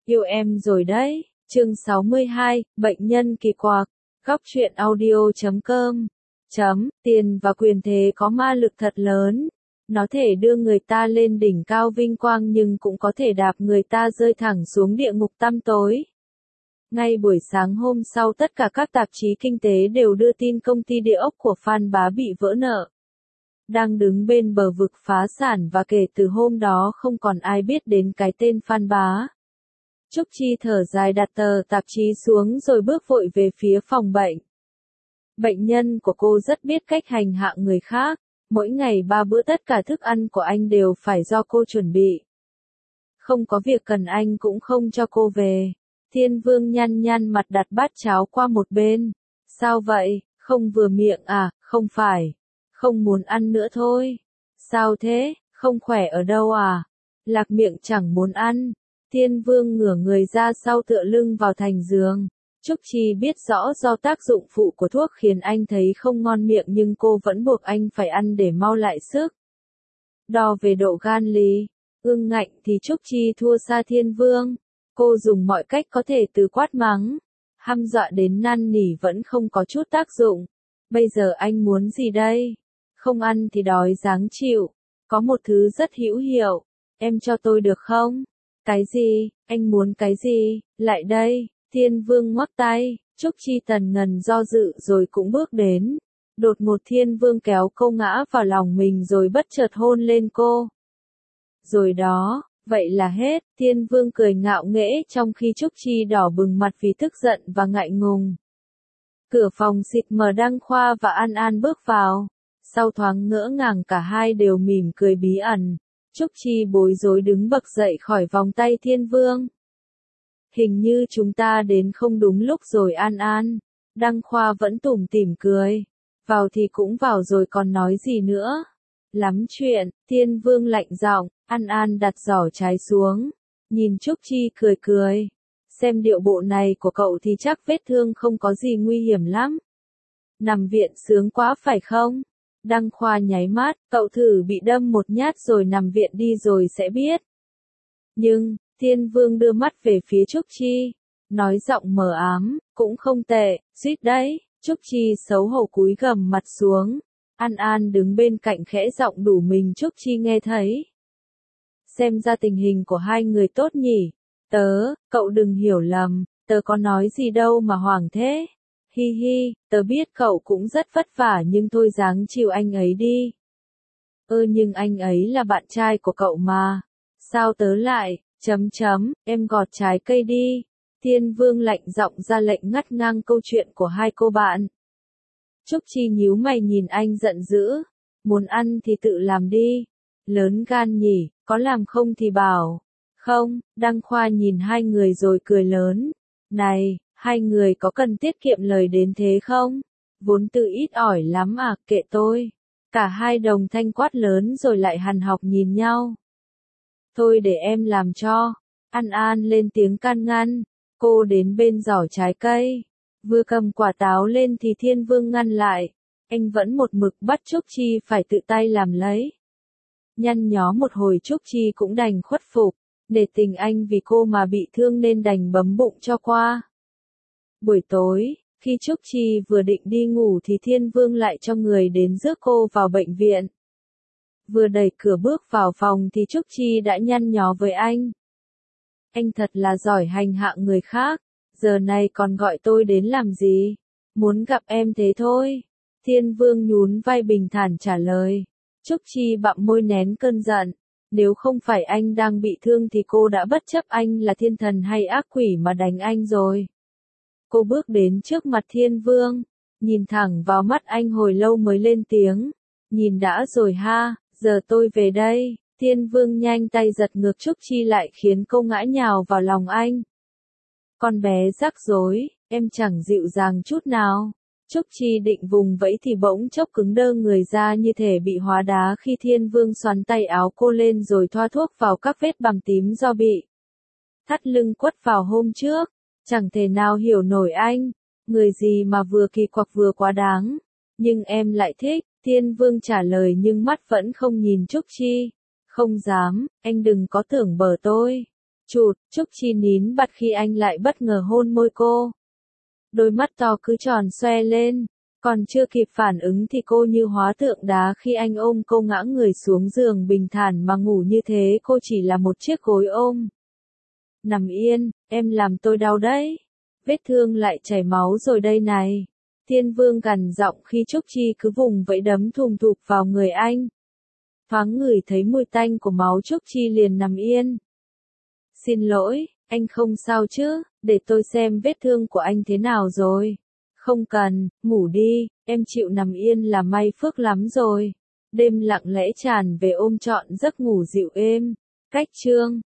Yêu em rồi đấy. Chương 62, bệnh nhân kỳ quặc. Góc truyện audio.com. Tiền và quyền thế có ma lực thật lớn. Nó thể đưa người ta lên đỉnh cao vinh quang nhưng cũng có thể đạp người ta rơi thẳng xuống địa ngục tăm tối. Ngay buổi sáng hôm sau tất cả các tạp chí kinh tế đều đưa tin công ty địa ốc của Phan Bá bị vỡ nợ. Đang đứng bên bờ vực phá sản và kể từ hôm đó không còn ai biết đến cái tên Phan Bá. Trúc Chi thở dài đặt tờ tạp chí xuống rồi bước vội về phía phòng bệnh. Bệnh nhân của cô rất biết cách hành hạ người khác, mỗi ngày 3 bữa tất cả thức ăn của anh đều phải do cô chuẩn bị. Không có việc cần anh cũng không cho cô về. Thiên Vương nhăn nhăn mặt đặt bát cháo qua một bên. Sao vậy, không vừa miệng à, không phải. Không muốn ăn nữa thôi. Sao thế, không khỏe ở đâu à? Lạc miệng chẳng muốn ăn. Thiên Vương ngửa người ra sau tựa lưng vào thành giường. Trúc Chi biết rõ do tác dụng phụ của thuốc khiến anh thấy không ngon miệng nhưng cô vẫn buộc anh phải ăn để mau lại sức. Đo về độ gan lý, ương ngạnh thì Trúc Chi thua xa Thiên Vương. Cô dùng mọi cách có thể từ quát mắng, hăm dọa đến năn nỉ vẫn không có chút tác dụng. Bây giờ anh muốn gì đây? Không ăn thì đói ráng chịu. Có một thứ rất hữu hiệu. Em cho tôi được không? Cái gì? Anh muốn cái gì? Lại đây. Thiên Vương ngoắc tay. Trúc Chi tần ngần do dự rồi cũng bước đến. Đột ngột Thiên Vương kéo cô ngã vào lòng mình rồi bất chợt hôn lên cô. Rồi đó. Vậy là hết, Thiên Vương cười ngạo nghễ trong khi Trúc Chi đỏ bừng mặt vì tức giận và ngại ngùng. Cửa phòng xịt mờ Đăng Khoa và An An bước vào. Sau thoáng ngỡ ngàng cả hai đều mỉm cười bí ẩn. Trúc Chi bối rối đứng bật dậy khỏi vòng tay Thiên Vương. Hình như chúng ta đến không đúng lúc rồi An An. Đăng Khoa vẫn tủm tỉm cười. Vào thì cũng vào rồi còn nói gì nữa. Lắm chuyện, Thiên Vương lạnh giọng. An An đặt giỏ trái xuống, nhìn Trúc Chi cười cười. Xem điệu bộ này của cậu thì chắc vết thương không có gì nguy hiểm lắm. Nằm viện sướng quá phải không? Đăng Khoa nháy mắt, cậu thử bị đâm một nhát rồi nằm viện đi rồi sẽ biết. Nhưng, Thiên Vương đưa mắt về phía Trúc Chi, nói giọng mờ ám, cũng không tệ, suýt đấy. Trúc Chi xấu hổ cúi gằm mặt xuống. An An đứng bên cạnh khẽ giọng đủ mình Trúc Chi nghe thấy. Xem ra tình hình của hai người tốt nhỉ. Cậu đừng hiểu lầm, tớ có nói gì đâu mà hoảng thế. Hi hi, tớ biết cậu cũng rất vất vả nhưng thôi ráng chịu anh ấy đi. Nhưng anh ấy là bạn trai của cậu mà. Sao tớ lại, em gọt trái cây đi. Thiên Vương lạnh giọng ra lệnh ngắt ngang câu chuyện của hai cô bạn. Trúc Chi nhíu mày nhìn anh giận dữ. Muốn ăn thì tự làm đi. Lớn gan nhỉ, có làm không thì bảo. Không, Đăng Khoa nhìn hai người rồi cười lớn. Này, hai người có cần tiết kiệm lời đến thế không? Vốn tự ít ỏi lắm à, kệ tôi. Cả hai đồng thanh quát lớn rồi lại hằn học nhìn nhau. Thôi để em làm cho. An An lên tiếng can ngăn. Cô đến bên giỏ trái cây. Vừa cầm quả táo lên thì Thiên Vương ngăn lại. Anh vẫn một mực bắt Trúc Chi phải tự tay làm lấy. Nhăn nhó một hồi Trúc Chi cũng đành khuất phục, nể tình anh vì cô mà bị thương nên đành bấm bụng cho qua. Buổi tối, khi Trúc Chi vừa định đi ngủ thì Thiên Vương lại cho người đến rước cô vào bệnh viện. Vừa đẩy cửa bước vào phòng thì Trúc Chi đã nhăn nhó với anh. Anh thật là giỏi hành hạ người khác, giờ này còn gọi tôi đến làm gì? Muốn gặp em thế thôi. Thiên Vương nhún vai bình thản trả lời. Trúc Chi bặm môi nén cơn giận. Nếu không phải anh đang bị thương thì cô đã bất chấp anh là thiên thần hay ác quỷ mà đánh anh rồi. Cô bước đến trước mặt Thiên Vương, nhìn thẳng vào mắt anh hồi lâu mới lên tiếng. Nhìn đã rồi ha, giờ tôi về đây. Thiên Vương nhanh tay giật ngược Trúc Chi lại khiến cô ngã nhào vào lòng anh. Con bé rắc rối, em chẳng dịu dàng chút nào. Trúc Chi định vùng vẫy thì bỗng chốc cứng đơ người ra như thể bị hóa đá khi Thiên Vương xoắn tay áo cô lên rồi thoa thuốc vào các vết bầm tím do bị thắt lưng quất vào hôm trước. Chẳng thể nào hiểu nổi anh, người gì mà vừa kỳ quặc vừa quá đáng. Nhưng em lại thích, Thiên Vương trả lời nhưng mắt vẫn không nhìn Trúc Chi. Không dám, anh đừng có tưởng bờ tôi. Chụt, Trúc Chi nín bặt khi anh lại bất ngờ hôn môi cô. Đôi mắt to cứ tròn xoe lên, còn chưa kịp phản ứng thì cô như hóa tượng đá khi anh ôm cô ngã người xuống giường bình thản mà ngủ như thế cô chỉ là một chiếc gối ôm. Nằm yên, em làm tôi đau đấy. Vết thương lại chảy máu rồi đây này. Thiên Vương gằn giọng khi Trúc Chi cứ vùng vẫy đấm thùm thụp vào người anh. Thoáng ngửi thấy mùi tanh của máu Trúc Chi liền nằm yên. Xin lỗi, anh không sao chứ, để tôi xem vết thương của anh thế nào rồi. Không cần, ngủ đi, em chịu nằm yên là may phước lắm rồi. Đêm lặng lẽ tràn về ôm trọn giấc ngủ dịu êm. Cách chương